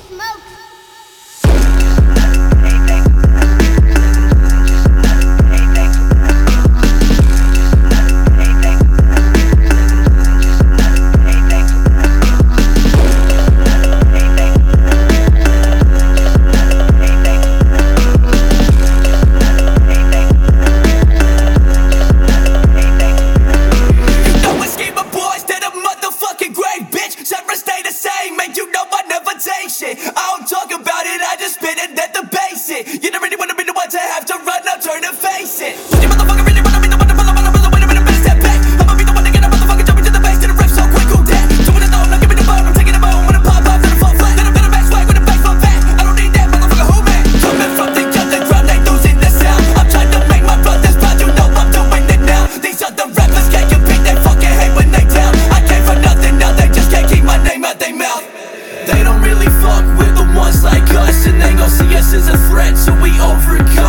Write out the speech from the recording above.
smoke. Shit. I don't talk about it, I just spit it at the basic. You don't really wanna be the one to have to run, now turn and face it. Would you motherfucker really wanna be the one to pull up on the rhythm, wait a minute, best step back. I'ma be the one to get a motherfucker jumping to the bass, to the riff so quick, who that? Doing it though, now give me the bone, I'm taking the bone, when I pop off, then I fall flat. Then I'm gonna back swag with a bass fall back. I don't need that motherfucker, who man? Coming from the underground, they losing the sound. I'm trying to make my brothers proud, you know I'm doing it now. These other rappers can't compete, they fucking hate when they down. I came for nothing, now they just can't keep my name out their mouth. They don't really fuck with the ones like us, and they gon' see us as a threat, so we overcome.